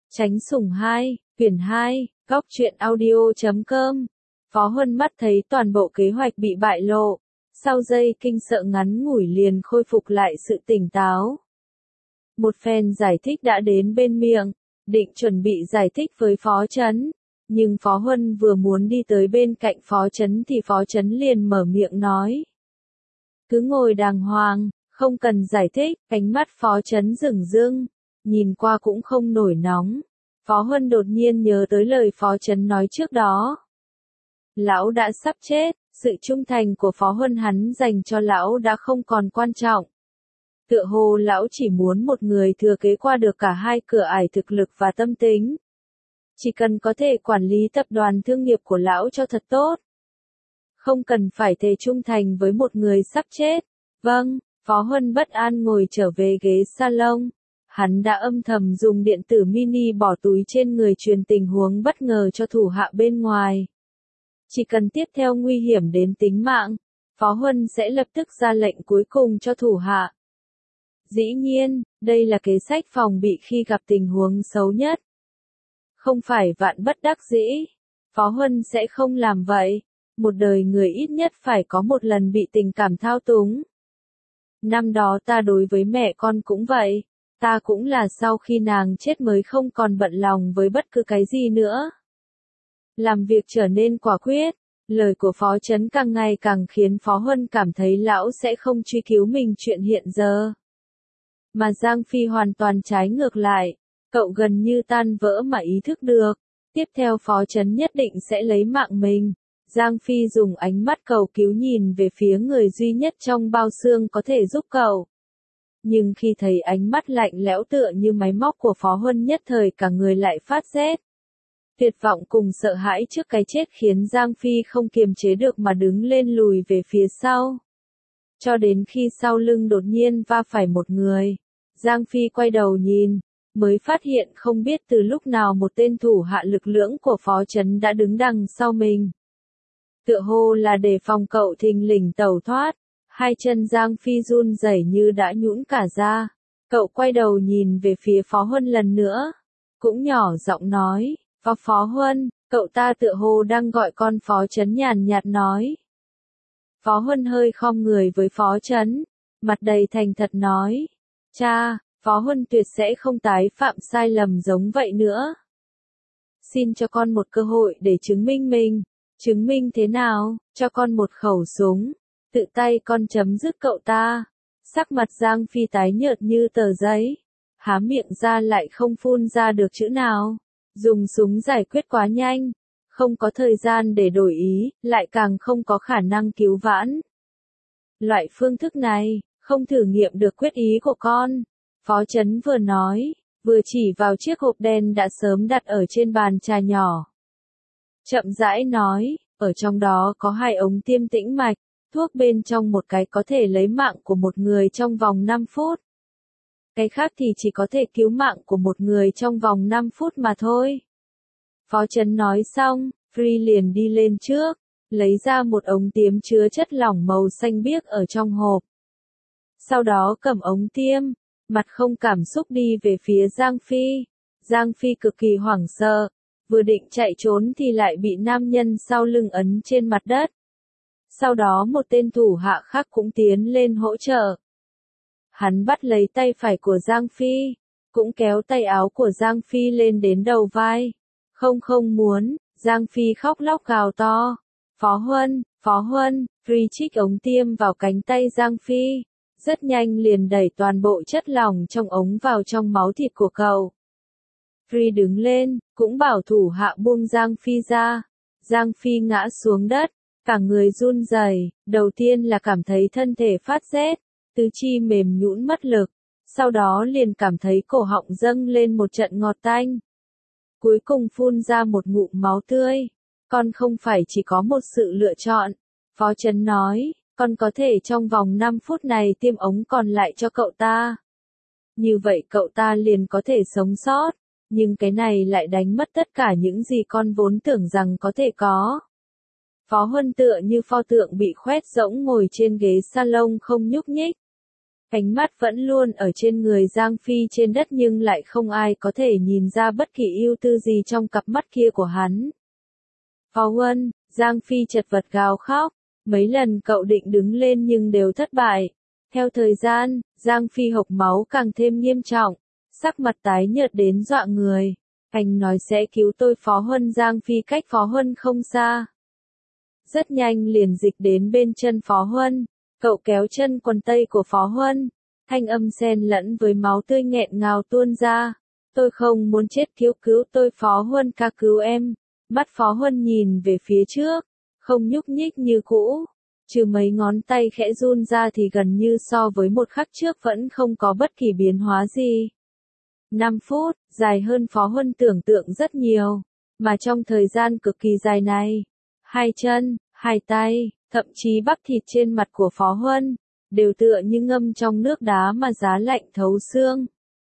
Chánh Sủng 2, quyển 2, góc truyện audio.com. Phó Huân mắt thấy toàn bộ kế hoạch bị bại lộ, sau giây kinh sợ ngắn ngủi liền khôi phục lại sự tỉnh táo. Một phen giải thích đã đến bên miệng, định chuẩn bị giải thích với Phó Chấn, nhưng Phó Huân vừa muốn đi tới bên cạnh Phó Chấn thì Phó Chấn liền mở miệng nói. Cứ ngồi đàng hoàng, không cần giải thích, ánh mắt Phó Chấn rừng rưng, nhìn qua cũng không nổi nóng. Phó Huân đột nhiên nhớ tới lời Phó Chấn nói trước đó. Lão đã sắp chết, sự trung thành của Phó Huân hắn dành cho lão đã không còn quan trọng. Tựa hồ lão chỉ muốn một người thừa kế qua được cả hai cửa ải thực lực và tâm tính. Chỉ cần có thể quản lý tập đoàn thương nghiệp của lão cho thật tốt. Không cần phải thề trung thành với một người sắp chết. Vâng, Phó Huân bất an ngồi trở về ghế salon. Hắn đã âm thầm dùng điện tử mini bỏ túi trên người truyền tình huống bất ngờ cho thủ hạ bên ngoài. Chỉ cần tiếp theo nguy hiểm đến tính mạng, Phó Huân sẽ lập tức ra lệnh cuối cùng cho thủ hạ. Dĩ nhiên, đây là kế sách phòng bị khi gặp tình huống xấu nhất. Không phải vạn bất đắc dĩ, Phó Huân sẽ không làm vậy. Một đời người ít nhất phải có một lần bị tình cảm thao túng. Năm đó ta đối với mẹ con cũng vậy. Ta cũng là sau khi nàng chết mới không còn bận lòng với bất cứ cái gì nữa. Làm việc trở nên quả quyết, lời của Phó Chấn càng ngày càng khiến Phó Huân cảm thấy lão sẽ không truy cứu mình chuyện hiện giờ. Mà Giang Phi hoàn toàn trái ngược lại, cậu gần như tan vỡ mà ý thức được. Tiếp theo Phó Chấn nhất định sẽ lấy mạng mình. Giang Phi dùng ánh mắt cầu cứu nhìn về phía người duy nhất trong bao xương có thể giúp cậu. Nhưng khi thấy ánh mắt lạnh lẽo tựa như máy móc của Phó Huân nhất thời cả người lại phát rét. Tuyệt vọng cùng sợ hãi trước cái chết khiến Giang Phi không kiềm chế được mà đứng lên lùi về phía sau. Cho đến khi sau lưng đột nhiên va phải một người, Giang Phi quay đầu nhìn, mới phát hiện không biết từ lúc nào một tên thủ hạ lực lưỡng của Phó Chấn đã đứng đằng sau mình. Tựa hồ là để phòng cậu thình lình tẩu thoát. Hai chân Giang Phi run rẩy như đã nhũn cả ra. Cậu quay đầu nhìn về phía Phó Huân lần nữa. Cũng nhỏ giọng nói, Phó Huân, cậu ta tựa hồ đang gọi con Phó Chấn nhàn nhạt nói. Phó Huân hơi khom người với Phó Chấn, mặt đầy thành thật nói. Cha, Phó Huân tuyệt sẽ không tái phạm sai lầm giống vậy nữa. Xin cho con một cơ hội để chứng minh mình. Chứng minh thế nào, cho con một khẩu súng. Tự tay con chấm dứt cậu ta. Sắc mặt Giang Phi tái nhợt như tờ giấy. Há miệng ra lại không phun ra được chữ nào. Dùng súng giải quyết quá nhanh. Không có thời gian để đổi ý, lại càng không có khả năng cứu vãn. Loại phương thức này, không thử nghiệm được quyết ý của con. Phó Chấn vừa nói, vừa chỉ vào chiếc hộp đen đã sớm đặt ở trên bàn trà nhỏ. Chậm rãi nói, ở trong đó có 2 ống tiêm tĩnh mạch. Thuốc bên trong một cái có thể lấy mạng của một người trong vòng 5 phút. Cái khác thì chỉ có thể cứu mạng của một người trong vòng 5 phút mà thôi. Phó Chấn nói xong, Free liền đi lên trước, lấy ra một ống tiêm chứa chất lỏng màu xanh biếc ở trong hộp. Sau đó cầm ống tiêm, mặt không cảm xúc đi về phía Giang Phi. Giang Phi cực kỳ hoảng sợ, vừa định chạy trốn thì lại bị nam nhân sau lưng ấn trên mặt đất. Sau đó một tên thủ hạ khác cũng tiến lên hỗ trợ. Hắn bắt lấy tay phải của Giang Phi, cũng kéo tay áo của Giang Phi lên đến đầu vai. Không muốn, Giang Phi khóc lóc gào to. Phó Huân, Free trích ống tiêm vào cánh tay Giang Phi. Rất nhanh liền đẩy toàn bộ chất lỏng trong ống vào trong máu thịt của cậu. Free đứng lên, cũng bảo thủ hạ buông Giang Phi ra. Giang Phi ngã xuống đất. Cả người run rẩy, đầu tiên là cảm thấy thân thể phát rét, tứ chi mềm nhũn mất lực, sau đó liền cảm thấy cổ họng dâng lên một trận ngọt tanh. Cuối cùng phun ra một ngụm máu tươi. Con không phải chỉ có một sự lựa chọn. Phó Chấn nói, con có thể trong vòng 5 phút này tiêm ống còn lại cho cậu ta. Như vậy cậu ta liền có thể sống sót, nhưng cái này lại đánh mất tất cả những gì con vốn tưởng rằng có thể có. Phó Huân tựa như pho tượng bị khoét rỗng ngồi trên ghế salon không nhúc nhích. Ánh mắt vẫn luôn ở trên người Giang Phi trên đất nhưng lại không ai có thể nhìn ra bất kỳ ưu tư gì trong cặp mắt kia của hắn. Phó Huân, Giang Phi chật vật gào khóc, mấy lần cậu định đứng lên nhưng đều thất bại. Theo thời gian, Giang Phi hộc máu càng thêm nghiêm trọng, sắc mặt tái nhợt đến dọa người. Anh nói sẽ cứu tôi Phó Huân. Giang Phi cách Phó Huân không xa. Rất nhanh liền dịch đến bên chân Phó Huân, cậu kéo chân quần tây của Phó Huân, thanh âm xen lẫn với máu tươi nghẹn ngào tuôn ra. Tôi không muốn chết, cứu tôi Phó Huân ca, cứu em. Mắt Phó Huân nhìn về phía trước, không nhúc nhích như cũ, trừ mấy ngón tay khẽ run ra thì gần như so với một khắc trước vẫn không có bất kỳ biến hóa gì. 5 phút, dài hơn Phó Huân tưởng tượng rất nhiều, mà trong thời gian cực kỳ dài này, hai chân, hai tay, thậm chí bắp thịt trên mặt của Phó Huân, đều tựa như ngâm trong nước đá mà giá lạnh thấu xương.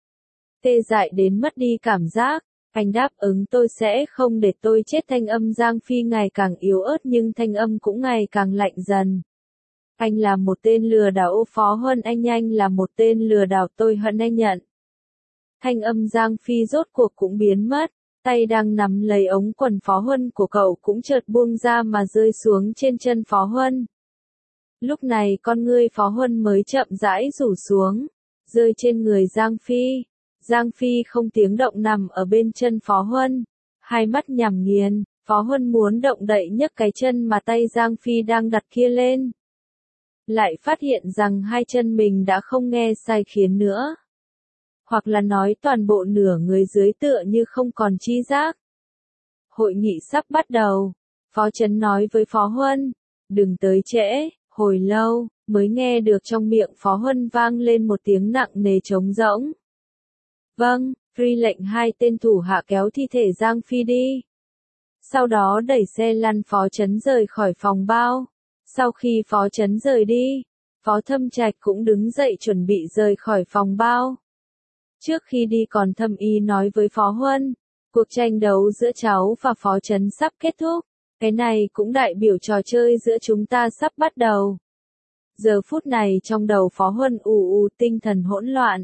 Tê dại đến mất đi cảm giác. Anh đáp ứng tôi sẽ không để tôi chết. Thanh âm Giang Phi ngày càng yếu ớt nhưng thanh âm cũng ngày càng lạnh dần. Anh là một tên lừa đảo Phó Huân, anh là một tên lừa đảo, tôi hận anh nhận. Thanh âm Giang Phi rốt cuộc cũng biến mất, tay đang nắm lấy ống quần Phó Huân của cậu cũng chợt buông ra mà rơi xuống trên chân Phó Huân. Lúc này con ngươi Phó Huân mới chậm rãi rủ xuống, rơi trên người Giang Phi. Giang Phi không tiếng động nằm ở bên chân Phó Huân, hai mắt nhắm nghiền. Phó Huân muốn động đậy nhấc cái chân mà tay Giang Phi đang đặt kia lên, lại phát hiện rằng hai chân mình đã không nghe sai khiến nữa, hoặc là nói toàn bộ nửa người dưới tựa như không còn tri giác. Hội nghị sắp bắt đầu, Phó Chấn nói với Phó Huân, đừng tới trễ. Hồi lâu mới nghe được trong miệng Phó Huân vang lên một tiếng nặng nề trống rỗng. Vâng, Free lệnh hai tên thủ hạ kéo thi thể Giang Phi đi. Sau đó đẩy xe lăn Phó Chấn rời khỏi phòng bao. Sau khi Phó Chấn rời đi, Phó Thâm Trạch cũng đứng dậy chuẩn bị rời khỏi phòng bao. Trước khi đi còn thầm ý nói với Phó Huân, cuộc tranh đấu giữa cháu và Phó Chấn sắp kết thúc. Cái này cũng đại biểu trò chơi giữa chúng ta sắp bắt đầu. Giờ phút này trong đầu Phó Huân tinh thần hỗn loạn.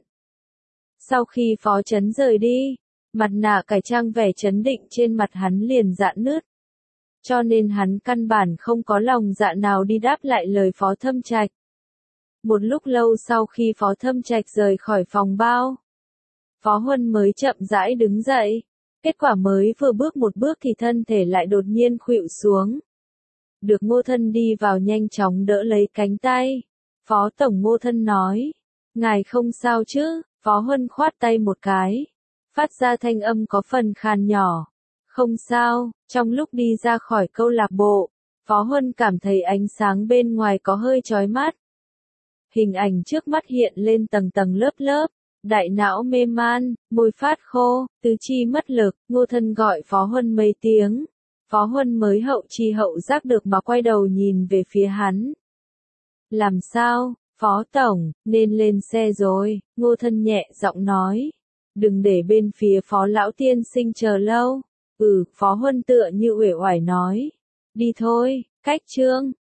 Sau khi Phó Chấn rời đi, mặt nạ cải trang vẻ trấn định trên mặt hắn liền rạn nứt. Cho nên hắn căn bản không có lòng dạ nào đi đáp lại lời Phó Thâm Trạch. Một lúc lâu sau khi Phó Thâm Trạch rời khỏi phòng bao, Phó Huân mới chậm rãi đứng dậy. Kết quả mới vừa bước một bước thì thân thể lại đột nhiên khuỵu xuống. Được Ngô Thân đi vào nhanh chóng đỡ lấy cánh tay. Phó Tổng. Ngô Thân nói, ngài không sao chứ? Phó Huân khoát tay một cái, phát ra thanh âm có phần khàn nhỏ. Không sao. Trong lúc đi ra khỏi câu lạc bộ, Phó Huân cảm thấy ánh sáng bên ngoài có hơi chói mắt. Hình ảnh trước mắt hiện lên tầng tầng lớp lớp. Đại não mê man, môi phát khô, tứ chi mất lực. Ngô Thân gọi Phó Huân mấy tiếng. Phó Huân mới hậu chi hậu giác được mà quay đầu nhìn về phía hắn. Làm sao, Phó Tổng, nên lên xe rồi. Ngô Thân nhẹ giọng nói. Đừng để bên phía Phó Lão Tiên Sinh chờ lâu. Phó Huân tựa như uể oải nói. Đi thôi, cách chương.